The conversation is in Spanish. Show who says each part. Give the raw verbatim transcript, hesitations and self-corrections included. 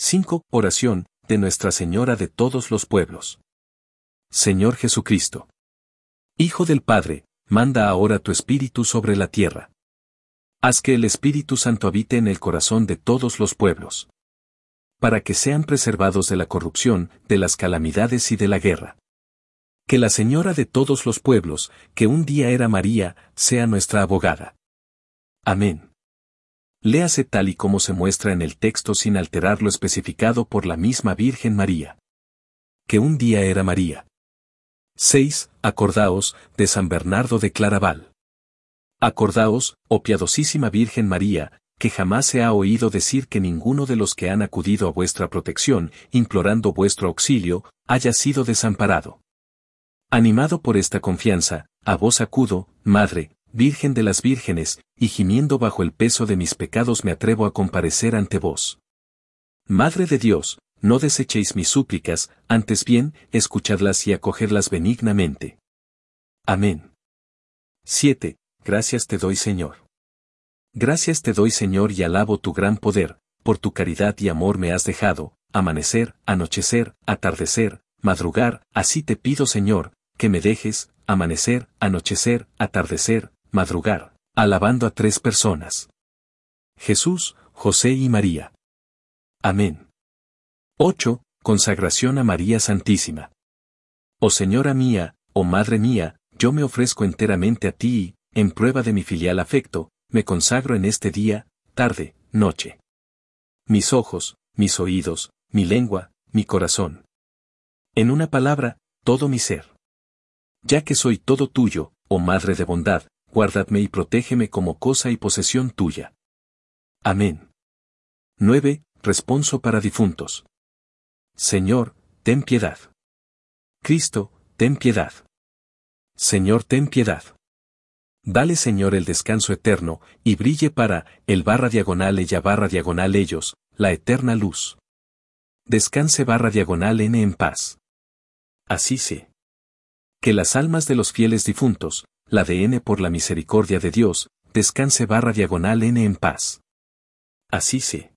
Speaker 1: cinco. Oración de Nuestra Señora de todos los pueblos. Señor Jesucristo, Hijo del Padre, manda ahora tu Espíritu sobre la tierra. Haz que el Espíritu Santo habite en el corazón de todos los pueblos, para que sean preservados de la corrupción, de las calamidades y de la guerra. Que la Señora de todos los pueblos, que un día era María, sea nuestra abogada. Amén. Léase tal y como se muestra en el texto sin alterar lo especificado por la misma Virgen María. Que un día era María. seis. Acordaos, de San Bernardo de Claraval. Acordaos, oh piadosísima Virgen María, que jamás se ha oído decir que ninguno de los que han acudido a vuestra protección, implorando vuestro auxilio, haya sido desamparado. Animado por esta confianza, a vos acudo, Madre, Virgen de las Vírgenes, y gimiendo bajo el peso de mis pecados me atrevo a comparecer ante vos. Madre de Dios, no desechéis mis súplicas, antes bien, escuchadlas y acogedlas benignamente. Amén. siete. Gracias te doy, Señor. Gracias te doy, Señor, y alabo tu gran poder, por tu caridad y amor me has dejado, amanecer, anochecer, atardecer, madrugar, así te pido, Señor, que me dejes, amanecer, anochecer, atardecer, madrugar, alabando a tres personas. Jesús, José y María. Amén. ocho. Consagración a María Santísima. Oh Señora mía, oh Madre mía, yo me ofrezco enteramente a ti y, en prueba de mi filial afecto, me consagro en este día, tarde, noche. Mis ojos, mis oídos, mi lengua, mi corazón. En una palabra, todo mi ser. Ya que soy todo tuyo, oh Madre de bondad, guárdame y protégeme como cosa y posesión tuya. Amén. nueve. Responso para difuntos. Señor, ten piedad. Cristo, ten piedad. Señor, ten piedad. Dale, Señor, el descanso eterno, y brille para, el barra diagonal ella barra diagonal ellos, la eterna luz. Descanse barra diagonal n en paz. Así sé. Que las almas de los fieles difuntos, la de n por la misericordia de Dios, descanse barra diagonal n en paz. Así sé.